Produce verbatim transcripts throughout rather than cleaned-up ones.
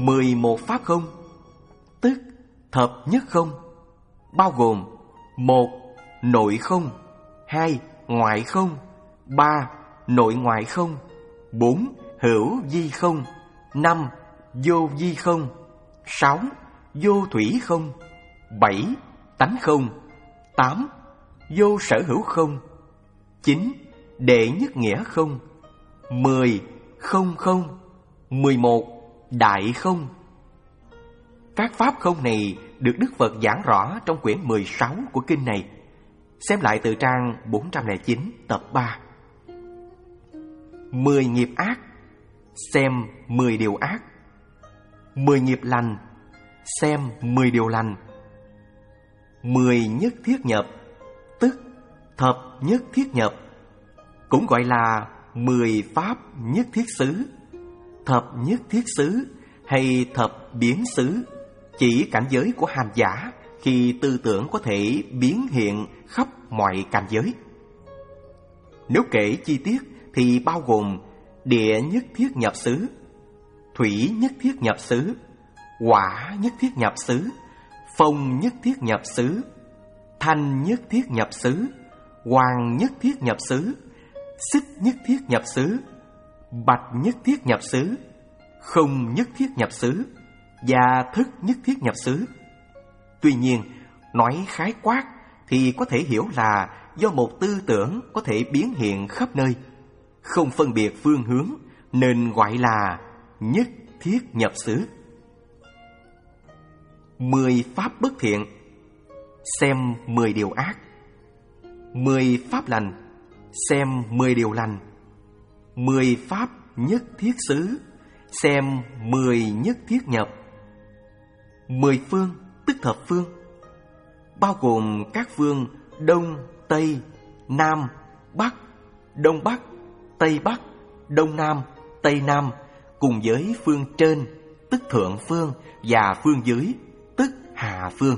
mười một pháp không, tức thập nhất không, bao gồm: một. Nội không. Hai. Ngoại không. Ba. Nội ngoại không. Bốn. Hữu vi không. Năm. Vô vi không. Sáu. Vô thủy không. Bảy. Tánh không. Tám. Vô sở hữu không. Chín. Đệ nhất nghĩa không. Mười. Không không. Mười một. Đại không. Các pháp không này được Đức Phật giảng rõ trong quyển mười sáu của kinh này. Xem lại từ trang bốn trăm lẻ chín tập ba. Mười nghiệp ác, xem mười điều ác. Mười nghiệp lành, xem mười điều lành. Mười nhất thiết nhập, tức thập nhất thiết nhập, cũng gọi là mười pháp nhất thiết xứ, thập nhất thiết xứ hay thập biến xứ, chỉ cảnh giới của hành giả khi tư tưởng có thể biến hiện khắp mọi cảnh giới. Nếu kể chi tiết thì bao gồm địa nhất thiết nhập xứ, thủy nhất thiết nhập xứ, hỏa nhất thiết nhập xứ, phong nhất thiết nhập xứ, thanh nhất thiết nhập xứ, hoàng nhất thiết nhập xứ, xích nhất thiết nhập xứ, bạch nhất thiết nhập xứ, không nhất thiết nhập xứ và thức nhất thiết nhập xứ. Tuy nhiên, nói khái quát thì có thể hiểu là do một tư tưởng có thể biến hiện khắp nơi, không phân biệt phương hướng, nên gọi là nhất thiết nhập xứ. Mười pháp bất thiện, xem mười điều ác. Mười pháp lành, xem mười điều lành. Mười pháp nhất thiết xứ, xem mười nhất thiết nhập. Mười phương, tức thập phương, bao gồm các phương Đông, Tây, Nam, Bắc, Đông Bắc, Tây Bắc, Đông Nam, Tây Nam, cùng với phương trên, tức thượng phương, và phương dưới, tức hạ phương.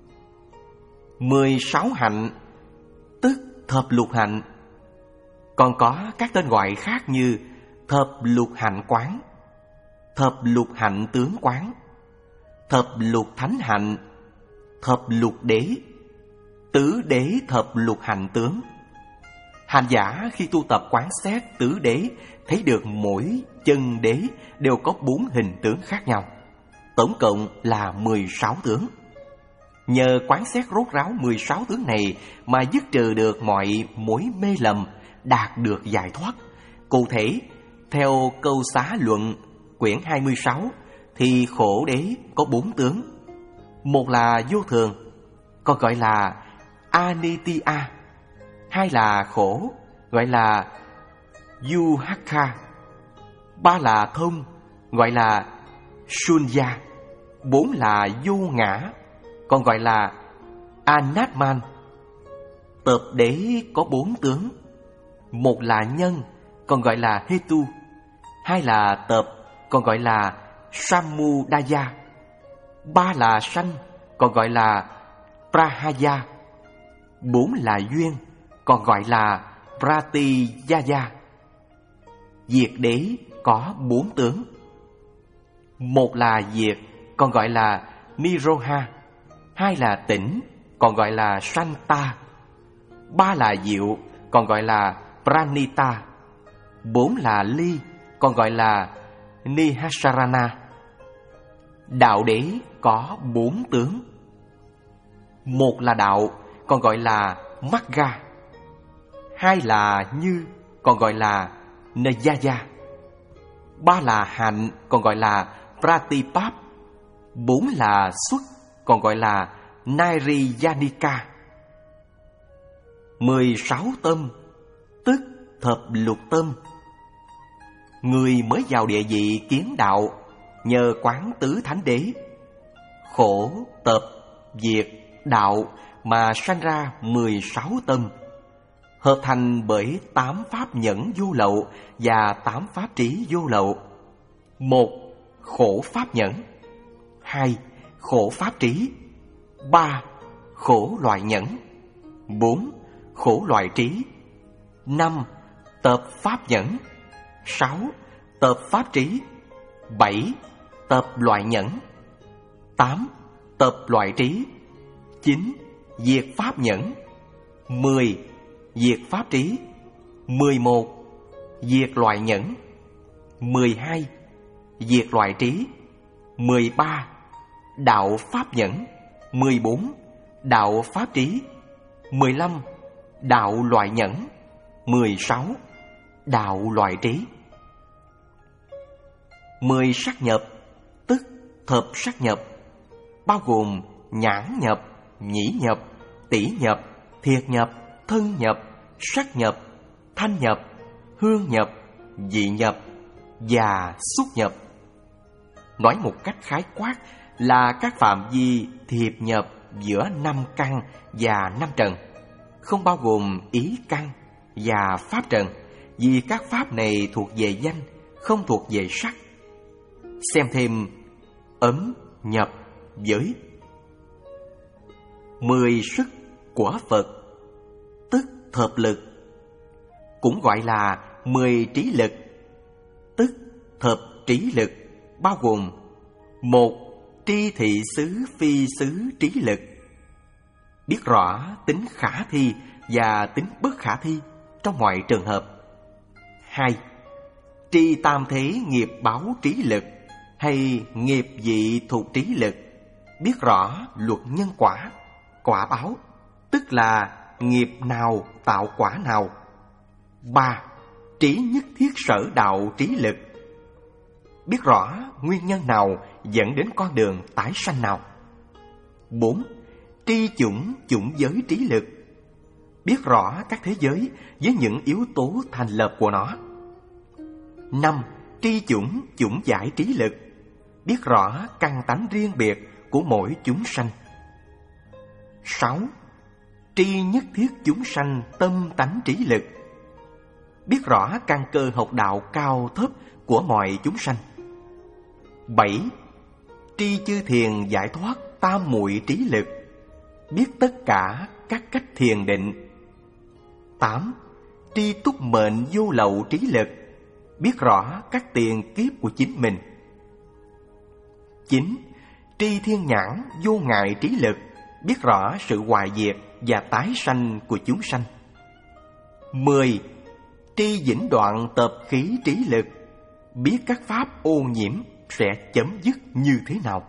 Mười sáu hạnh, tức thập lục hạnh, còn có các tên gọi khác như thập lục hạnh quán, thập lục hạnh tướng quán, thập lục thánh hạnh, thập lục đế, tứ đế thập lục hạnh tướng. Hành giả khi tu tập quán xét tứ đế thấy được mỗi chân đế đều có bốn hình tướng khác nhau, tổng cộng là mười sáu tướng. Nhờ quán xét rốt ráo mười sáu tướng này mà dứt trừ được mọi mối mê lầm, đạt được giải thoát. Cụ thể, theo câu xá luận quyển hai mươi sáu thì khổ đế có bốn tướng. Một là vô thường, còn gọi là Anitya. Hai là khổ, gọi là Yuhakha. Ba là thông, gọi là Shunya. Bốn là vô ngã, còn gọi là Anatman. Tập đế có bốn tướng. Một là nhân, còn gọi là Hetu. Hai là tập, còn gọi là Samudaya. Ba là sanh, còn gọi là Prahaya. Bốn là duyên, còn gọi là Pratiyaya. Diệt đế có bốn tướng. Một là diệt, còn gọi là Niroha. Hai là tỉnh, còn gọi là Santa. Ba là diệu, còn gọi là Pranita. Bốn là ly, còn gọi là Nihasarana. Đạo đế có bốn tướng. Một là đạo, còn gọi là Magga. Hai là như, còn gọi là Nayaya. Ba là hạnh, còn gọi là Pratipap. Bốn là xuất, còn gọi là Nairiyanika. Mười sáu tâm, tức thập lục tâm. Người mới vào địa vị kiến đạo nhờ quán tứ thánh đế, khổ, tập, diệt, đạo mà sanh ra mười sáu tâm, hợp thành bởi tám pháp nhẫn vô lậu và tám pháp trí vô lậu. Một, khổ pháp nhẫn. Hai, khổ pháp trí. Ba, khổ loại nhẫn. Bốn, khổ loại trí. Năm, tập pháp nhẫn. Sáu, tập pháp trí. Bảy, tập loại nhẫn. Tám, tập loại trí. Chín, diệt pháp nhẫn. Mười, diệt pháp trí. Mười một, diệt loại nhẫn. Mười hai, diệt loại trí. Mười ba, đạo pháp nhẫn. Mười bốn, đạo pháp trí. Mười lăm, đạo loại nhẫn. Mười sáu, đạo loại trí. Mười sắc nhập, tức thập sắc nhập, bao gồm nhãn nhập, nhĩ nhập, tỷ nhập, thiệt nhập, thân nhập, sắc nhập, thanh nhập, hương nhập, vị nhập và xúc nhập. Nói một cách khái quát là các phạm vi thiệp nhập giữa năm căn và năm trần, không bao gồm ý căn và pháp trần, vì các pháp này thuộc về danh, không thuộc về sắc. Xem thêm ấm nhập giới. Mười sức của Phật, tức thập lực, cũng gọi là mười trí lực, tức thập trí lực, bao gồm một, tri thị xứ phi xứ trí lực, biết rõ tính khả thi và tính bất khả thi trong mọi trường hợp. Hai, tri tam thế nghiệp báo trí lực hay nghiệp vị thuộc trí lực, biết rõ luật nhân quả, quả báo, tức là nghiệp nào tạo quả nào. Ba, trí nhất thiết sở đạo trí lực, biết rõ nguyên nhân nào dẫn đến con đường tái sanh nào. Bốn, tri chủng chủng giới trí lực, biết rõ các thế giới với những yếu tố thành lập của nó. Năm, tri chủng chủng giải trí lực, biết rõ căn tánh riêng biệt của mỗi chúng sanh. Sáu, tri nhất thiết chúng sanh tâm tánh trí lực, biết rõ căn cơ học đạo cao thấp của mọi chúng sanh. Bảy, tri chư thiền giải thoát tam muội trí lực, biết tất cả các cách thiền định. Tám, tri túc mệnh vô lậu trí lực, biết rõ các tiền kiếp của chính mình. Chín, tri thiên nhãn vô ngại trí lực, biết rõ sự hoại diệt và tái sanh của chúng sanh. Mười, tri vĩnh đoạn tập khí trí lực, biết các pháp ô nhiễm sẽ chấm dứt như thế nào.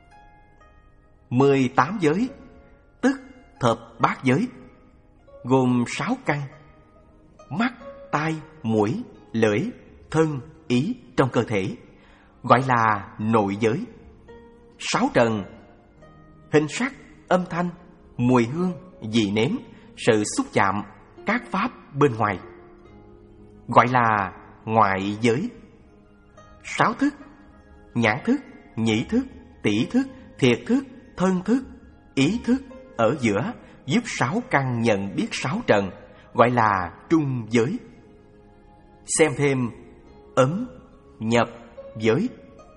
Mười tám giới, tức thập bát giới, gồm sáu căn: mắt, tai, mũi, lưỡi, thân, ý trong cơ thể, gọi là nội giới. Sáu trần: hình sắc, âm thanh, mùi hương, vị nếm, sự xúc chạm, các pháp bên ngoài, gọi là ngoại giới. Sáu thức: nhãn thức, nhĩ thức, tỷ thức, thiệt thức, thân thức, ý thức ở giữa, giúp sáu căn nhận biết sáu trần, gọi là trung giới. Xem thêm ấm nhập giới.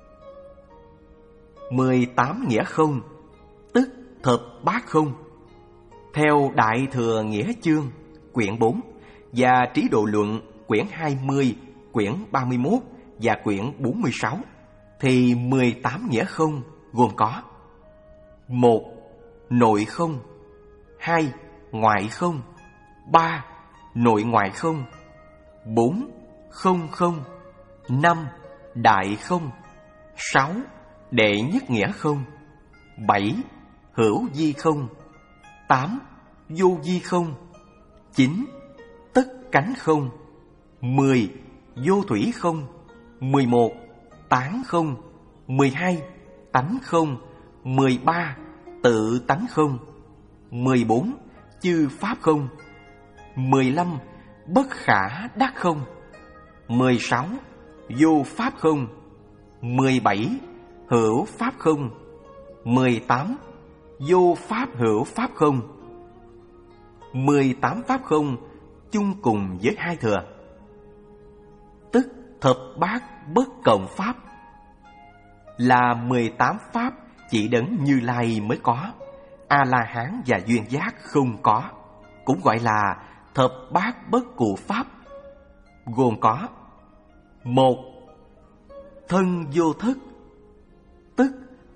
Mười tám nghĩa không, tức thập bát không, theo Đại Thừa Nghĩa Chương quyển bốn và Trí Độ Luận quyển hai mươi, quyển ba mươi mốt và quyển bốn mươi sáu, thì mười tám nghĩa không gồm có: một, nội không; hai, ngoại không; ba, nội ngoại không; bốn, không không; năm, đại không; sáu, đệ nhất nghĩa không; bảy, hữu vi không; tám, vô vi không; chín, tất cánh không; mười, vô thủy không; mười một, tán không; mười hai, tánh không; mười ba, tự tánh không; mười bốn, chư pháp không; mười lăm, bất khả đắc không; mười sáu, vô pháp không; mười bảy, hữu pháp không; mười tám, vô pháp hữu pháp không. Mười tám pháp không chung cùng với hai thừa, tức thập bát bất cộng pháp, là mười tám pháp chỉ đấng Như Lai mới có, A-la-hán và duyên giác không có, cũng gọi là thập bát bất cụ pháp, gồm có: một, thân vô thức,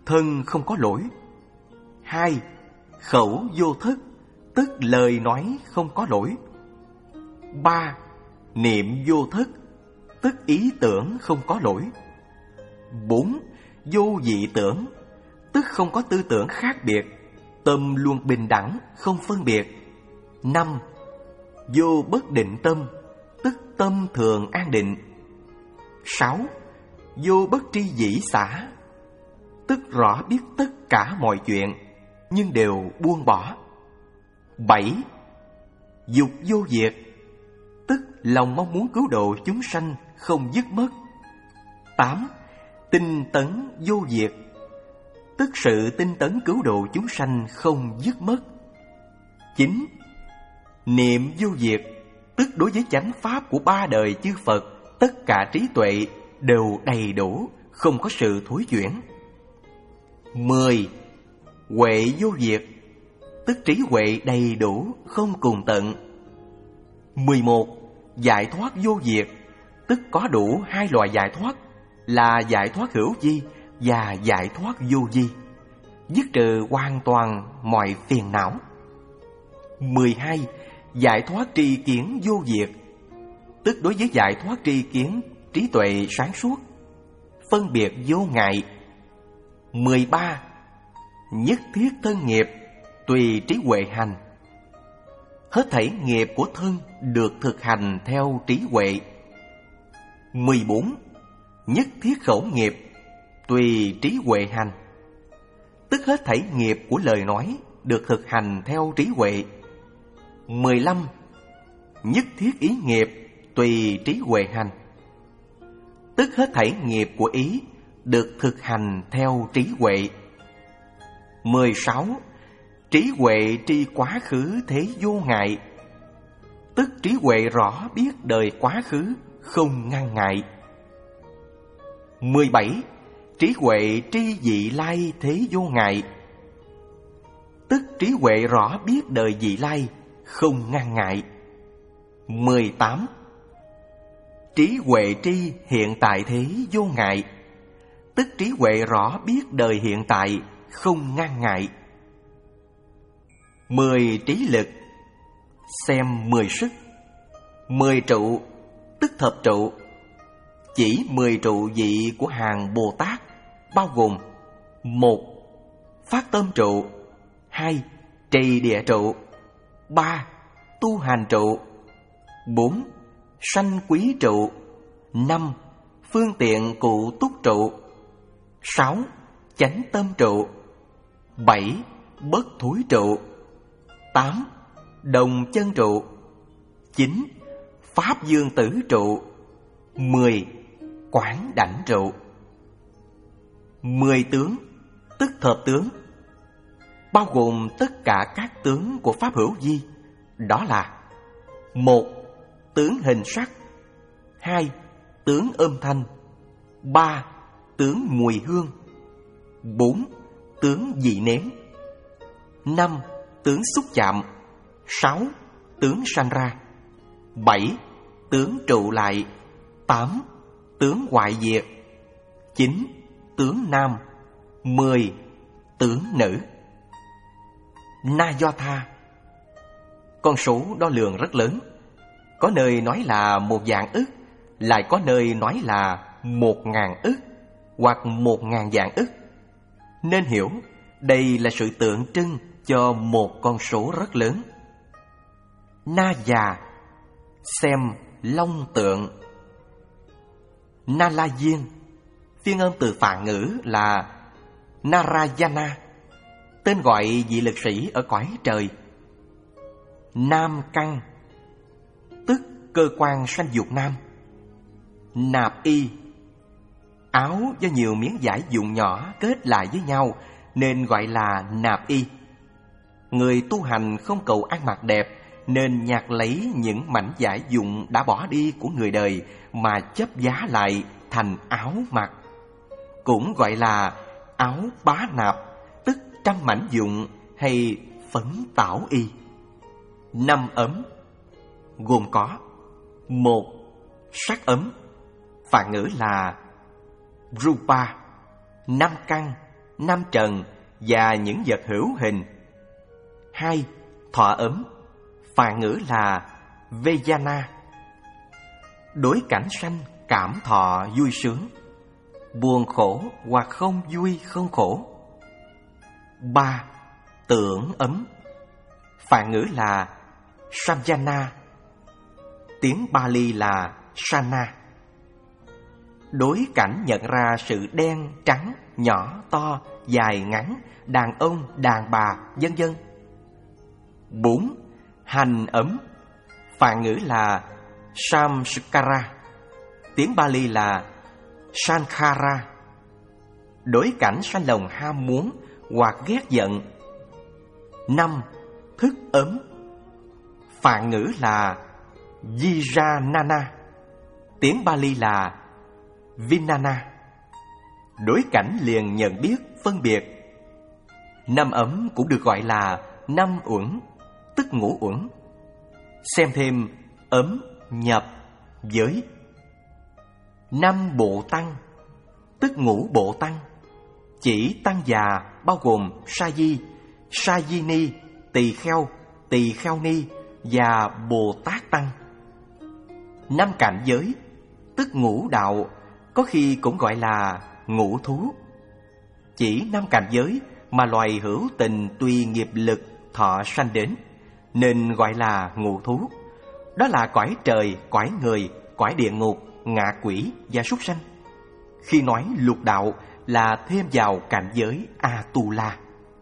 thân không có lỗi. Hai, khẩu vô thức, tức lời nói không có lỗi. Ba, niệm vô thức, tức ý tưởng không có lỗi. Bốn, vô dị tưởng, tức không có tư tưởng khác biệt, tâm luôn bình đẳng, không phân biệt. Năm, vô bất định tâm, tức tâm thường an định. Sáu, vô bất tri dĩ xả, tức rõ biết tất cả mọi chuyện, nhưng đều buông bỏ. Bảy, dục vô diệt, tức lòng mong muốn cứu độ chúng sanh không dứt mất. Tám, tinh tấn vô diệt, tức sự tinh tấn cứu độ chúng sanh không dứt mất. Chín, niệm vô diệt, tức đối với chánh pháp của ba đời chư Phật, tất cả trí tuệ đều đầy đủ, không có sự thối chuyển. Mười, huệ vô diệt, tức trí huệ đầy đủ, không cùng tận. Mười một, giải thoát vô diệt, tức có đủ hai loại giải thoát, là giải thoát hữu vi và giải thoát vô vi, dứt trừ hoàn toàn mọi phiền não. Mười hai, giải thoát tri kiến vô diệt, tức đối với giải thoát tri kiến, trí tuệ sáng suốt, phân biệt vô ngại. Mười ba, nhất thiết thân nghiệp, tùy trí huệ hành, hết thảy nghiệp của thân được thực hành theo trí huệ. Mười bốn, nhất thiết khẩu nghiệp, tùy trí huệ hành, tức hết thảy nghiệp của lời nói được thực hành theo trí huệ. Mười lăm, nhất thiết ý nghiệp, tùy trí huệ hành, tức hết thảy nghiệp của ý được thực hành theo trí huệ. Mười sáu, trí huệ tri quá khứ thế vô ngại, tức trí huệ rõ biết đời quá khứ không ngăn ngại. Mười bảy, trí huệ tri vị lai thế vô ngại, tức trí huệ rõ biết đời vị lai không ngăn ngại. Mười tám, trí huệ tri hiện tại thế vô ngại, tức trí huệ rõ biết đời hiện tại không ngăn ngại. Mười trí lực, xem mười sức. Mười trụ, tức thập trụ, chỉ mười trụ vị của hàng Bồ Tát, bao gồm: một, phát tâm trụ; hai, trì địa trụ; ba, tu hành trụ; bốn, sanh quý trụ; năm, phương tiện cụ túc trụ; sáu, chánh tâm trụ; bảy, bất thối trụ; tám, đồng chân trụ; chín, pháp dương tử trụ; mười, quảng đảnh trụ. Mười tướng, tức thập tướng, bao gồm tất cả các tướng của pháp hữu vi, đó là: một, tướng hình sắc; hai, tướng âm thanh; ba, tướng mùi hương; bốn, tướng vị nếm; năm, tướng xúc chạm; sáu, tướng sanh ra; bảy, tướng trụ lại; tám, tướng hoại diệt; chín, tướng nam; mười, tướng nữ. Na Do Tha, con số đo lường rất lớn, có nơi nói là một vạn ức, lại có nơi nói là một ngàn ức hoặc một ngàn vạn ức. Nên hiểu đây là sự tượng trưng cho một con số rất lớn. Na già, xem long tượng. Na La Diên, phiên âm từ Phạn ngữ là Narayana, tên gọi vị lực sĩ ở cõi trời. Nam căn, tức cơ quan sanh dục nam. Nạp y, áo do nhiều miếng vải dùng nhỏ kết lại với nhau nên gọi là nạp y. Người tu hành không cầu ăn mặc đẹp nên nhặt lấy những mảnh vải dụng đã bỏ đi của người đời mà chấp giá lại thành áo mặc, cũng gọi là áo bá nạp, tức trăm mảnh dụng hay phấn tảo y. Năm ấm gồm có: một, sắc ấm, Phạn ngữ là rupa. Năm căn, năm trần và những vật hữu hình. Hai, thọ ấm, phạn ngữ là Vejana, đối cảnh sanh cảm thọ vui sướng, buồn khổ hoặc không vui không khổ. Ba, tưởng ấm, phạn ngữ là Samjana, tiếng Bali là Sana, đối cảnh nhận ra sự đen trắng, nhỏ to, dài ngắn, đàn ông, đàn bà, vân vân. Bốn, hành ấm, phạn ngữ là Samskara, tiếng Bali là Sankhara, đối cảnh sanh lòng ham muốn hoặc ghét giận. Năm, thức ấm, phạn ngữ là Vijanana, tiếng Bali là Vinana, đối cảnh liền nhận biết, phân biệt. Năm ấm cũng được gọi là năm uẩn, tức ngũ uẩn. Xem thêm ấm, nhập, giới. Năm bộ tăng, tức ngũ bộ tăng, chỉ tăng già bao gồm sa di, sa di ni, tỳ kheo, tỳ kheo ni và Bồ Tát tăng. Năm cảnh giới, tức ngũ đạo, có khi cũng gọi là ngũ thú, chỉ năm cảnh giới mà loài hữu tình tùy nghiệp lực thọ sanh đến, nên gọi là ngũ thú. Đó là cõi trời, cõi người, cõi địa ngục, ngạ quỷ và súc sanh. Khi nói lục đạo là thêm vào cảnh giới Atula.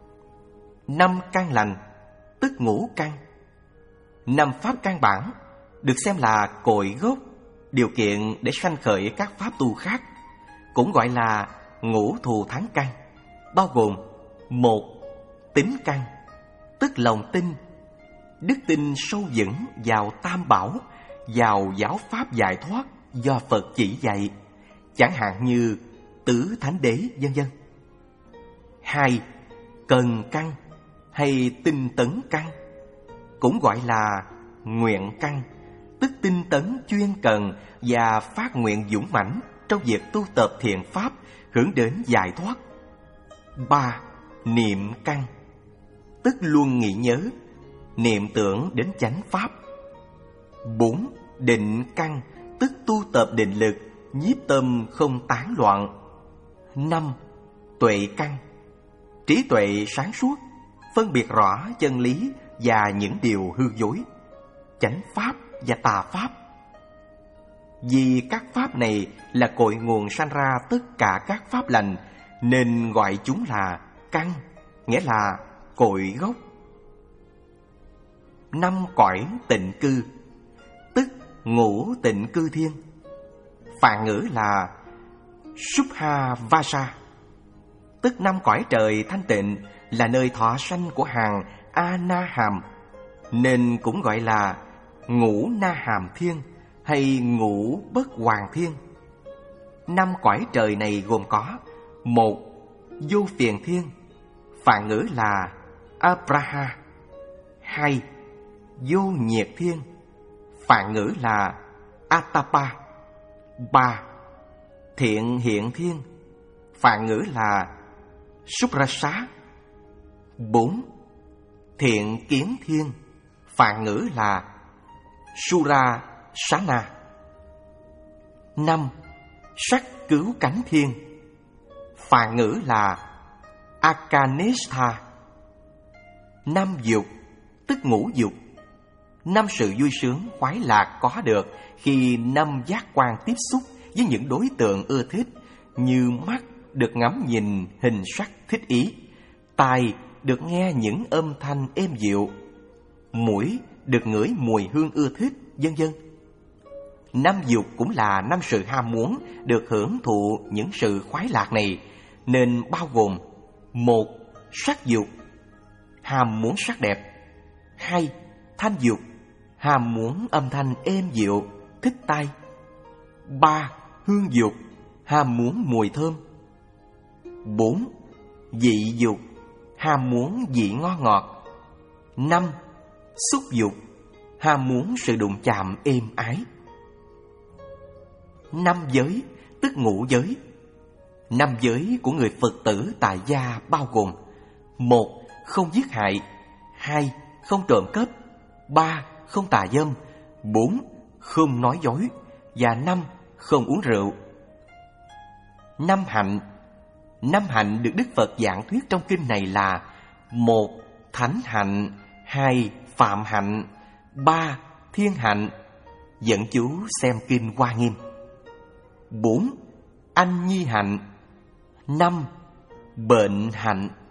Năm căn lành, tức ngũ căn. Năm pháp căn bản được xem là cội gốc, điều kiện để sanh khởi các pháp tu khác, cũng gọi là ngũ thù thắng căn, bao gồm: một, tín căn, tức lòng tin, đức tin sâu vững vào Tam Bảo, vào giáo pháp giải thoát do Phật chỉ dạy, chẳng hạn như tứ thánh đế vân vân. Hai, cần căn hay tinh tấn căn, cũng gọi là nguyện căn, tức tinh tấn chuyên cần và phát nguyện dũng mãnh trong việc tu tập thiện pháp hướng đến giải thoát. Ba, niệm căn, tức luôn nghĩ nhớ, niệm tưởng đến chánh pháp. Bốn, định căn, tức tu tập định lực, nhiếp tâm không tán loạn. Năm, tuệ căn, trí tuệ sáng suốt, phân biệt rõ chân lý và những điều hư dối, chánh pháp và tà pháp. Vì các pháp này là cội nguồn sanh ra tất cả các pháp lành, nên gọi chúng là căn, nghĩa là cội gốc. Năm cõi tịnh cư, tức ngũ tịnh cư thiên, phạn ngữ là Subha Vasa, tức năm cõi trời thanh tịnh, là nơi thọ sanh của hàng A Na Hàm, nên cũng gọi là ngũ Na Hàm thiên hay ngũ bất hoàng thiên. Năm cõi trời này gồm có: một, vô phiền thiên, phạn ngữ là Abraha. Hai, vô nhiệt thiên, phạn ngữ là Atapa. Ba, thiện hiện thiên, phạn ngữ là Suprasa. Bốn, thiện kiến thiên, phạn ngữ là Sura Sana. Năm, sắc cứu cánh thiên, phạn ngữ là Akanestha. Năm dục, tức ngũ dục, năm sự vui sướng khoái lạc có được khi năm giác quan tiếp xúc với những đối tượng ưa thích, như mắt được ngắm nhìn hình sắc thích ý, tai được nghe những âm thanh êm dịu, mũi được ngửi mùi hương ưa thích, vân vân. Năm dục cũng là năm sự ham muốn được hưởng thụ những sự khoái lạc này, nên bao gồm: một, sắc dục, ham muốn sắc đẹp. Hai, thanh dục, ham muốn âm thanh êm dịu, thích tai. Ba, hương dục, ham muốn mùi thơm. Bốn, vị dục, ham muốn vị ngon ngọt. Năm, xúc dục, ham muốn sự đụng chạm êm ái. Năm giới, tức ngũ giới, Năm giới của người Phật tử tại gia bao gồm: một. Không giết hại. Hai. Không trộm cắp. Ba. Không tà dâm. Bốn. Không nói dối. Và năm. Không uống rượu. Năm hạnh. Năm hạnh được Đức Phật giảng thuyết trong kinh này là: một. Thánh hạnh. Hai. Phạm hạnh. Ba. Thiên hạnh. Dẫn chú xem kinh Hoa Nghiêm. Bốn. Anh nhi hạnh. Năm. Bệnh hạnh.